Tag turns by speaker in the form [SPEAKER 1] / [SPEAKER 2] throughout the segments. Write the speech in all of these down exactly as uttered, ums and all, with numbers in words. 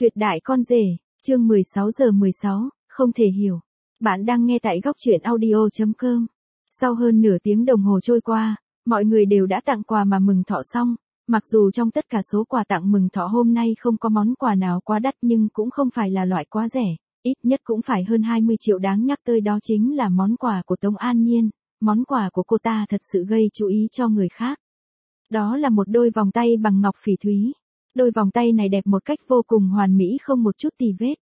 [SPEAKER 1] Tuyệt đại con rể, chương mười sáu giờ mười sáu, không thể hiểu. Bạn đang nghe tại góc truyện audio chấm com. Sau hơn nửa tiếng đồng hồ trôi qua, mọi người đều đã tặng quà mà mừng thọ xong. Mặc dù trong tất cả số quà tặng mừng thọ hôm nay không có món quà nào quá đắt nhưng cũng không phải là loại quá rẻ, ít nhất cũng phải hơn hai mươi triệu. Đáng nhắc tới đó chính là món quà của Tống An Nhiên. Món quà của cô ta thật sự gây chú ý cho người khác. Đó là một đôi vòng tay bằng ngọc phỉ thúy. Đôi vòng tay này đẹp một cách vô cùng hoàn mỹ, không một chút tì vết.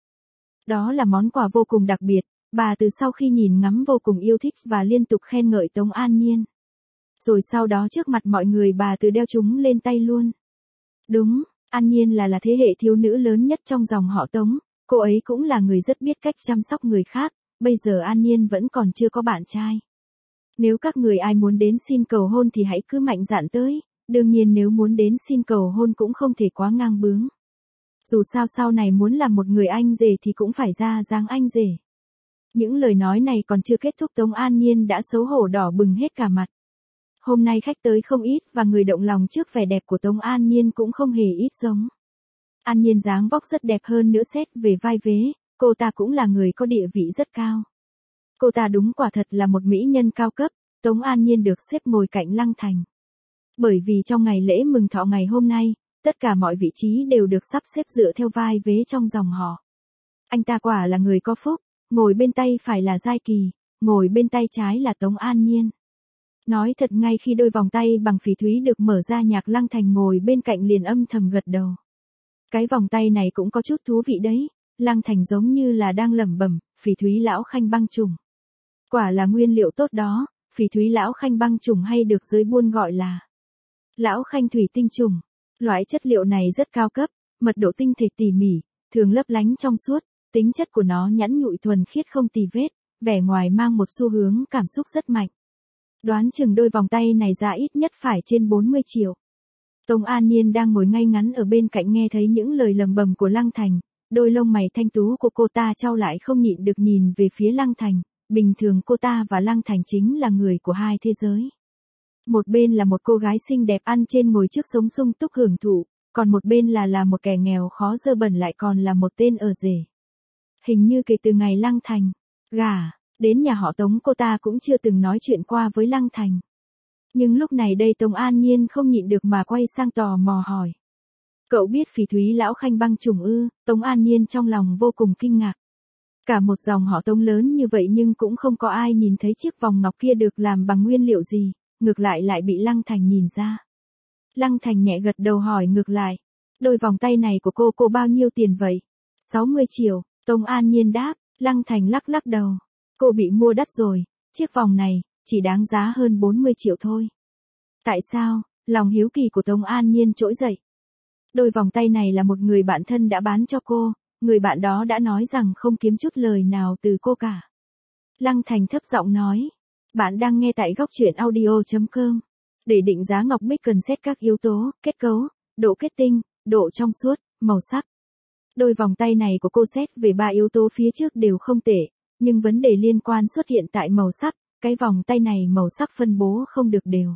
[SPEAKER 1] Đó là món quà vô cùng đặc biệt, bà từ sau khi nhìn ngắm vô cùng yêu thích và liên tục khen ngợi Tống An Nhiên. Rồi sau đó trước mặt mọi người bà từ đeo chúng lên tay luôn. Đúng, An Nhiên là là thế hệ thiếu nữ lớn nhất trong dòng họ Tống, cô ấy cũng là người rất biết cách chăm sóc người khác, bây giờ An Nhiên vẫn còn chưa có bạn trai. Nếu các người ai muốn đến xin cầu hôn thì hãy cứ mạnh dạn tới. Đương nhiên nếu muốn đến xin cầu hôn cũng không thể quá ngang bướng. Dù sao sau này muốn làm một người anh rể thì cũng phải ra dáng anh rể. Những lời nói này còn chưa kết thúc Tống An Nhiên đã xấu hổ đỏ bừng hết cả mặt. Hôm nay khách tới không ít và người động lòng trước vẻ đẹp của Tống An Nhiên cũng không hề ít giống. An Nhiên dáng vóc rất đẹp, hơn nữa xét về vai vế, cô ta cũng là người có địa vị rất cao. Cô ta đúng quả thật là một mỹ nhân cao cấp. Tống An Nhiên được xếp ngồi cạnh Lăng Thành. Bởi vì trong ngày lễ mừng thọ ngày hôm nay, tất cả mọi vị trí đều được sắp xếp dựa theo vai vế trong dòng họ. Anh ta quả là người có phúc, ngồi bên tay phải là Giai Kỳ, ngồi bên tay trái là Tống An Nhiên. Nói thật, ngay khi đôi vòng tay bằng phỉ thúy được mở ra, Nhạc Lăng Thành ngồi bên cạnh liền âm thầm gật đầu. Cái vòng tay này cũng có chút thú vị đấy, Lăng Thành giống như là đang lẩm bẩm, phỉ thúy lão khanh băng trùng. Quả là nguyên liệu tốt đó, phỉ thúy lão khanh băng trùng hay được giới buôn gọi là lão khanh thủy tinh trùng. Loại chất liệu này rất cao cấp, mật độ tinh thể tỉ mỉ, thường lấp lánh trong suốt, tính chất của nó nhẵn nhụi thuần khiết không tì vết, vẻ ngoài mang một xu hướng cảm xúc rất mạnh. Đoán chừng đôi vòng tay này giá ít nhất phải trên bốn mươi triệu. Tống An Nhiên đang ngồi ngay ngắn ở bên cạnh nghe thấy những lời lầm bầm của Lăng Thành, đôi lông mày thanh tú của cô ta chau lại không nhịn được nhìn về phía Lăng Thành. Bình thường cô ta và Lăng Thành chính là người của hai thế giới. Một bên là một cô gái xinh đẹp ăn trên ngồi trước sống sung túc hưởng thụ, còn một bên là là một kẻ nghèo khó dơ bẩn lại còn là một tên ở rể. Hình như kể từ ngày Lăng Thành gả đến nhà họ Tống, cô ta cũng chưa từng nói chuyện qua với Lăng Thành. Nhưng lúc này đây Tống An Nhiên không nhịn được mà quay sang tò mò hỏi. Cậu biết phỉ thúy lão khanh băng trùng ư? Tống An Nhiên trong lòng vô cùng kinh ngạc. Cả một dòng họ Tống lớn như vậy nhưng cũng không có ai nhìn thấy chiếc vòng ngọc kia được làm bằng nguyên liệu gì, ngược lại lại bị Lăng Thành nhìn ra. Lăng Thành nhẹ gật đầu hỏi ngược lại, đôi vòng tay này của cô cô bao nhiêu tiền vậy? sáu mươi triệu, Tống An Nhiên đáp. Lăng Thành lắc lắc đầu, cô bị mua đắt rồi, chiếc vòng này chỉ đáng giá hơn bốn mươi triệu thôi. Tại sao? Lòng hiếu kỳ của Tống An Nhiên trỗi dậy. Đôi vòng tay này là một người bạn thân đã bán cho cô. Người bạn đó đã nói rằng không kiếm chút lời nào từ cô cả. Lăng Thành thấp giọng nói. Bạn đang nghe tại góc truyện audio chấm com. Để định giá ngọc bích cần xét các yếu tố, kết cấu, độ kết tinh, độ trong suốt, màu sắc. Đôi vòng tay này của cô xét về ba yếu tố phía trước đều không tệ, nhưng vấn đề liên quan xuất hiện tại màu sắc, cái vòng tay này màu sắc phân bố không được đều.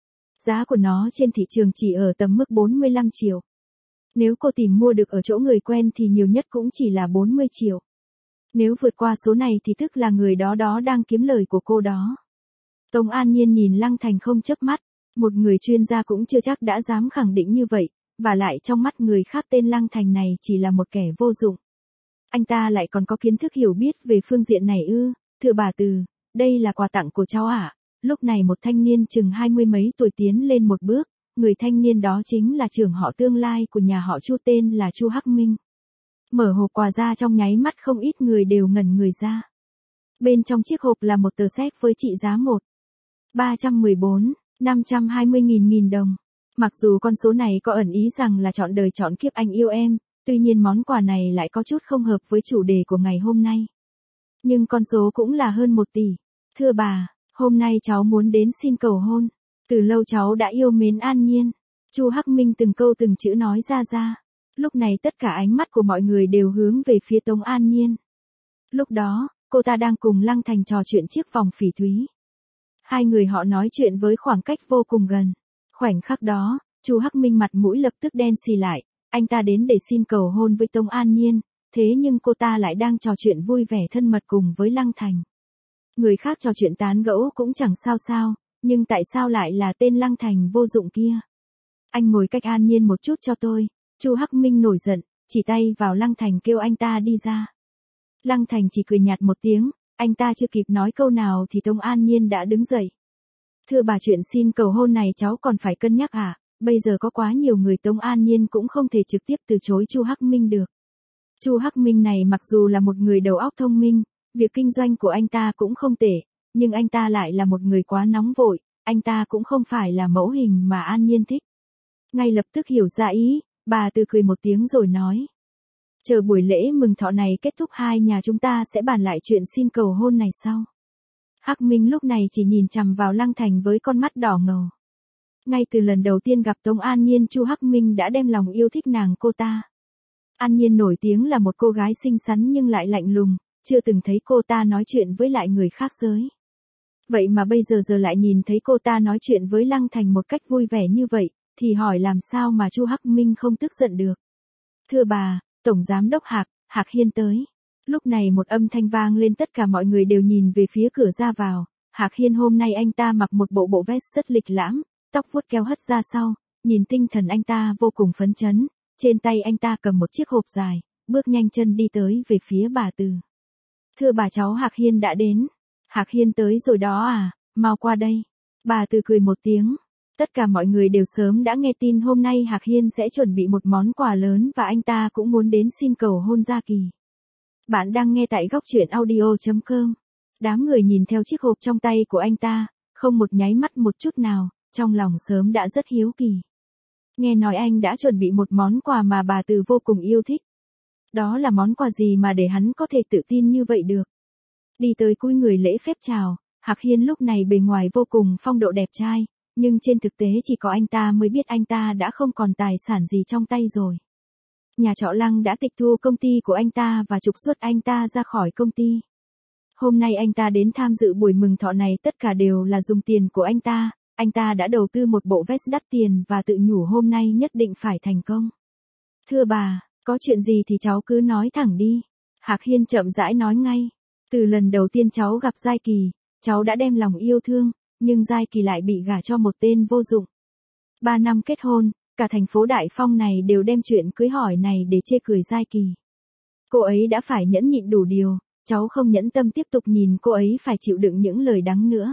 [SPEAKER 1] Giá của nó trên thị trường chỉ ở tầm mức bốn mươi lăm triệu. Nếu cô tìm mua được ở chỗ người quen thì nhiều nhất cũng chỉ là bốn mươi triệu. Nếu vượt qua số này thì tức là người đó đó đang kiếm lời của cô đó. Tống An Nhiên nhìn Lăng Thành không chớp mắt, một người chuyên gia cũng chưa chắc đã dám khẳng định như vậy, và lại trong mắt người khác tên Lăng Thành này chỉ là một kẻ vô dụng. Anh ta lại còn có kiến thức hiểu biết về phương diện này ư? Thưa bà Từ, đây là quà tặng của cháu ạ. À? Lúc này một thanh niên chừng hai mươi mấy tuổi tiến lên một bước. Người thanh niên đó chính là trưởng họ tương lai của nhà họ Chu, tên là Chu Hắc Minh. Mở hộp quà ra trong nháy mắt không ít người đều ngẩn người ra. Bên trong chiếc hộp là một tờ séc với trị giá một ba trăm mười bốn, năm trăm hai mươi nghìn nghìn đồng. Mặc dù con số này có ẩn ý rằng là trọn đời trọn kiếp anh yêu em, tuy nhiên món quà này lại có chút không hợp với chủ đề của ngày hôm nay. Nhưng con số cũng là hơn một tỷ. Thưa bà, hôm nay cháu muốn đến xin cầu hôn. Từ lâu cháu đã yêu mến An Nhiên. Chu Hắc Minh từng câu từng chữ nói ra ra. Lúc này tất cả ánh mắt của mọi người đều hướng về phía Tống An Nhiên. Lúc đó, cô ta đang cùng Lăng Thành trò chuyện chiếc vòng phỉ thúy. Hai người họ nói chuyện với khoảng cách vô cùng gần. Khoảnh khắc đó, Chu Hắc Minh mặt mũi lập tức đen xì lại, anh ta đến để xin cầu hôn với Tống An Nhiên, thế nhưng cô ta lại đang trò chuyện vui vẻ thân mật cùng với Lăng Thành. Người khác trò chuyện tán gẫu cũng chẳng sao sao, nhưng tại sao lại là tên Lăng Thành vô dụng kia? Anh ngồi cách An Nhiên một chút cho tôi. Chu Hắc Minh nổi giận, chỉ tay vào Lăng Thành kêu anh ta đi ra. Lăng Thành chỉ cười nhạt một tiếng, anh ta chưa kịp nói câu nào thì Tống An Nhiên đã đứng dậy. Thưa bà, chuyện xin cầu hôn này cháu còn phải cân nhắc à, bây giờ có quá nhiều người, Tống An Nhiên cũng không thể trực tiếp từ chối Chu Hắc Minh được. Chu Hắc Minh này mặc dù là một người đầu óc thông minh, việc kinh doanh của anh ta cũng không tệ, nhưng anh ta lại là một người quá nóng vội, anh ta cũng không phải là mẫu hình mà An Nhiên thích. Ngay lập tức hiểu ra ý, bà Từ cười một tiếng rồi nói. Chờ buổi lễ mừng thọ này kết thúc hai nhà chúng ta sẽ bàn lại chuyện xin cầu hôn này sau. Hắc Minh lúc này chỉ nhìn chằm vào Lăng Thành với con mắt đỏ ngầu. Ngay từ lần đầu tiên gặp Tống An Nhiên, Chu Hắc Minh đã đem lòng yêu thích nàng cô ta. An Nhiên nổi tiếng là một cô gái xinh xắn nhưng lại lạnh lùng, chưa từng thấy cô ta nói chuyện với lại người khác giới. Vậy mà bây giờ giờ lại nhìn thấy cô ta nói chuyện với Lăng Thành một cách vui vẻ như vậy, thì hỏi làm sao mà Chu Hắc Minh không tức giận được. Thưa bà, Tổng Giám đốc Hạc, Hạc Hiên tới. Lúc này một âm thanh vang lên, tất cả mọi người đều nhìn về phía cửa ra vào. Hạc Hiên hôm nay anh ta mặc một bộ bộ vest rất lịch lãm, tóc vuốt keo hất ra sau, nhìn tinh thần anh ta vô cùng phấn chấn, trên tay anh ta cầm một chiếc hộp dài, bước nhanh chân đi tới về phía bà Từ. Thưa bà, cháu Hạc Hiên đã đến. Hạc Hiên tới rồi đó à, mau qua đây. Bà Từ cười một tiếng. Tất cả mọi người đều sớm đã nghe tin hôm nay Hạc Hiên sẽ chuẩn bị một món quà lớn và anh ta cũng muốn đến xin cầu hôn Gia Kỳ. Bạn đang nghe tại góc truyện audio chấm com. Đám người nhìn theo chiếc hộp trong tay của anh ta, không một nháy mắt một chút nào, trong lòng sớm đã rất hiếu kỳ. Nghe nói anh đã chuẩn bị một món quà mà bà Từ vô cùng yêu thích. Đó là món quà gì mà để hắn có thể tự tin như vậy được? Đi tới cúi người lễ phép chào, Hạc Hiên lúc này bề ngoài vô cùng phong độ đẹp trai, nhưng trên thực tế chỉ có anh ta mới biết anh ta đã không còn tài sản gì trong tay rồi. Nhà trọ Lăng đã tịch thu công ty của anh ta và trục xuất anh ta ra khỏi công ty. Hôm nay anh ta đến tham dự buổi mừng thọ này tất cả đều là dùng tiền của anh ta, anh ta đã đầu tư một bộ vest đắt tiền và tự nhủ hôm nay nhất định phải thành công. Thưa bà, có chuyện gì thì cháu cứ nói thẳng đi. Hạc Hiên chậm rãi nói ngay. Từ lần đầu tiên cháu gặp Giai Kỳ, cháu đã đem lòng yêu thương, nhưng Giai Kỳ lại bị gả cho một tên vô dụng. Ba năm kết hôn, cả thành phố Đại Phong này đều đem chuyện cưới hỏi này để chê cười Giai Kỳ. Cô ấy đã phải nhẫn nhịn đủ điều, cháu không nhẫn tâm tiếp tục nhìn cô ấy phải chịu đựng những lời đắng nữa.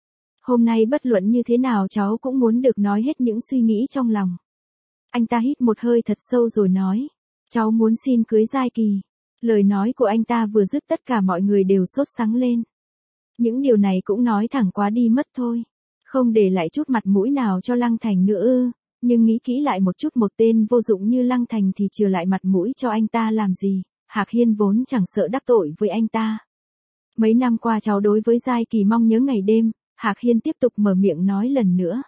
[SPEAKER 1] Hôm nay bất luận như thế nào cháu cũng muốn được nói hết những suy nghĩ trong lòng. Anh ta hít một hơi thật sâu rồi nói, cháu muốn xin cưới Giai Kỳ. Lời nói của anh ta vừa dứt tất cả mọi người đều sốt sắng lên. Những điều này cũng nói thẳng quá đi mất thôi. Không để lại chút mặt mũi nào cho Lăng Thành nữa ư, nhưng nghĩ kỹ lại một chút, một tên vô dụng như Lăng Thành thì chừa lại mặt mũi cho anh ta làm gì. Hạc Hiên vốn chẳng sợ đắc tội với anh ta. Mấy năm qua cháu đối với Giai Kỳ mong nhớ ngày đêm, Hạc Hiên tiếp tục mở miệng nói lần nữa.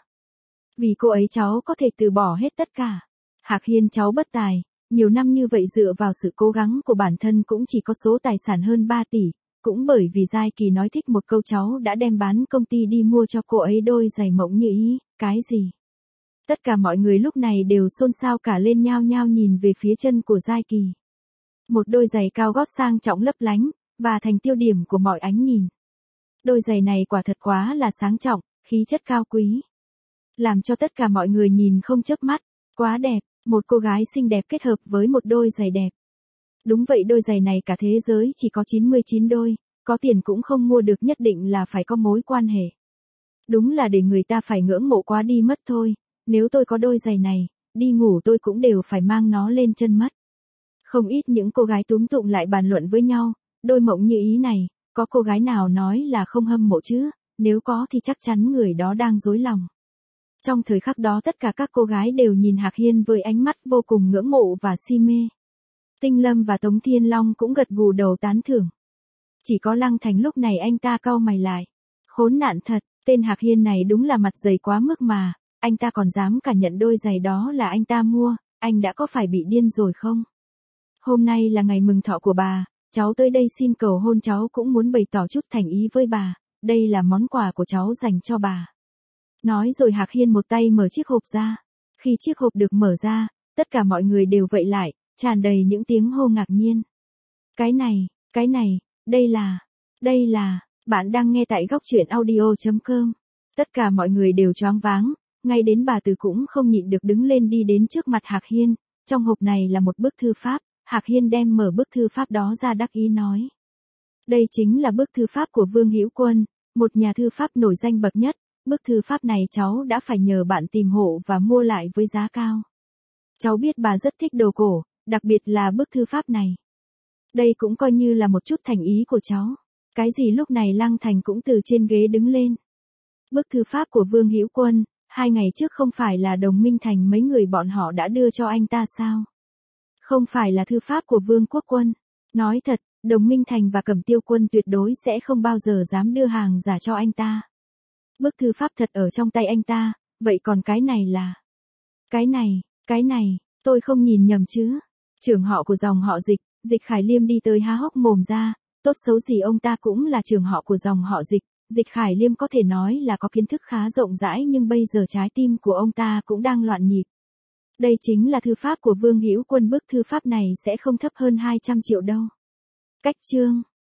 [SPEAKER 1] Vì cô ấy cháu có thể từ bỏ hết tất cả. Hạc Hiên cháu bất tài, nhiều năm như vậy dựa vào sự cố gắng của bản thân cũng chỉ có số tài sản hơn ba tỷ, cũng bởi vì Giai Kỳ nói thích một câu cháu đã đem bán công ty đi mua cho cô ấy đôi giày mộng như ý, cái gì? Tất cả mọi người lúc này đều xôn xao cả lên, nhao nhao nhìn về phía chân của Giai Kỳ. Một đôi giày cao gót sang trọng lấp lánh, và thành tiêu điểm của mọi ánh nhìn. Đôi giày này quả thật quá là sáng trọng, khí chất cao quý. Làm cho tất cả mọi người nhìn không chớp mắt, quá đẹp, một cô gái xinh đẹp kết hợp với một đôi giày đẹp. Đúng vậy, đôi giày này cả thế giới chỉ có chín mươi chín đôi, có tiền cũng không mua được, nhất định là phải có mối quan hệ. Đúng là để người ta phải ngưỡng mộ quá đi mất thôi, nếu tôi có đôi giày này, đi ngủ tôi cũng đều phải mang nó lên chân mất. Không ít những cô gái túm tụm lại bàn luận với nhau, đôi mộng như ý này, có cô gái nào nói là không hâm mộ chứ, nếu có thì chắc chắn người đó đang dối lòng. Trong thời khắc đó tất cả các cô gái đều nhìn Hạc Hiên với ánh mắt vô cùng ngưỡng mộ và si mê. Tinh Lâm và Tống Thiên Long cũng gật gù đầu tán thưởng. Chỉ có Lăng Thành lúc này anh ta cau mày lại. Khốn nạn thật, tên Hạc Hiên này đúng là mặt dày quá mức mà, anh ta còn dám cả nhận đôi giày đó là anh ta mua, anh đã có phải bị điên rồi không? Hôm nay là ngày mừng thọ của bà, cháu tới đây xin cầu hôn, cháu cũng muốn bày tỏ chút thành ý với bà, đây là món quà của cháu dành cho bà. Nói rồi Hạc Hiên một tay mở chiếc hộp ra. Khi chiếc hộp được mở ra, Tất cả mọi người đều vậy lại, tràn đầy những tiếng hô ngạc nhiên. Cái này, cái này, đây là, đây là, bạn đang nghe tại góc truyện audio.com. Tất cả mọi người đều choáng váng, ngay đến bà Từ cũng không nhịn được đứng lên đi đến trước mặt Hạc Hiên. Trong hộp này là một bức thư pháp, Hạc Hiên đem mở bức thư pháp đó ra đắc ý nói. Đây chính là bức thư pháp của Vương Hữu Quân, một nhà thư pháp nổi danh bậc nhất. Bức thư pháp này cháu đã phải nhờ bạn tìm hộ và mua lại với giá cao. Cháu biết bà rất thích đồ cổ, đặc biệt là bức thư pháp này. Đây cũng coi như là một chút thành ý của cháu. Cái gì lúc này Lăng Thành cũng từ trên ghế đứng lên. Bức thư pháp của Vương Hữu Quân, hai ngày trước không phải là Đồng Minh Thành mấy người bọn họ đã đưa cho anh ta sao? Không phải là thư pháp của Vương Quốc Quân. Nói thật, Đồng Minh Thành và Cẩm Tiêu Quân tuyệt đối sẽ không bao giờ dám đưa hàng giả cho anh ta. Bức thư pháp thật ở trong tay anh ta, vậy còn cái này là... Cái này, cái này, tôi không nhìn nhầm chứ. Trưởng họ của dòng họ Dịch, Dịch Khải Liêm đi tới há hốc mồm ra, tốt xấu gì ông ta cũng là trưởng họ của dòng họ Dịch. Dịch Khải Liêm có thể nói là có kiến thức khá rộng rãi nhưng bây giờ trái tim của ông ta cũng đang loạn nhịp. Đây chính là thư pháp của Vương Hữu Quân, bức thư pháp này sẽ không thấp hơn hai trăm triệu đâu. Cách chương